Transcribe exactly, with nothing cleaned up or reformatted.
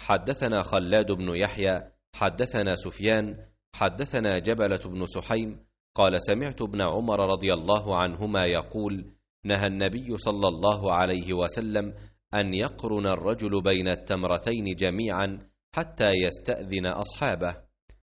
حدثنا خلاد بن يحيى حدثنا سفيان حدثنا جبلة بن سحيم قال سمعت ابن عمر رضي الله عنهما يقول نهى النبي صلى الله عليه وسلم أن يقرن الرجل بين التمرتين جميعا حتى يستأذن أصحابه.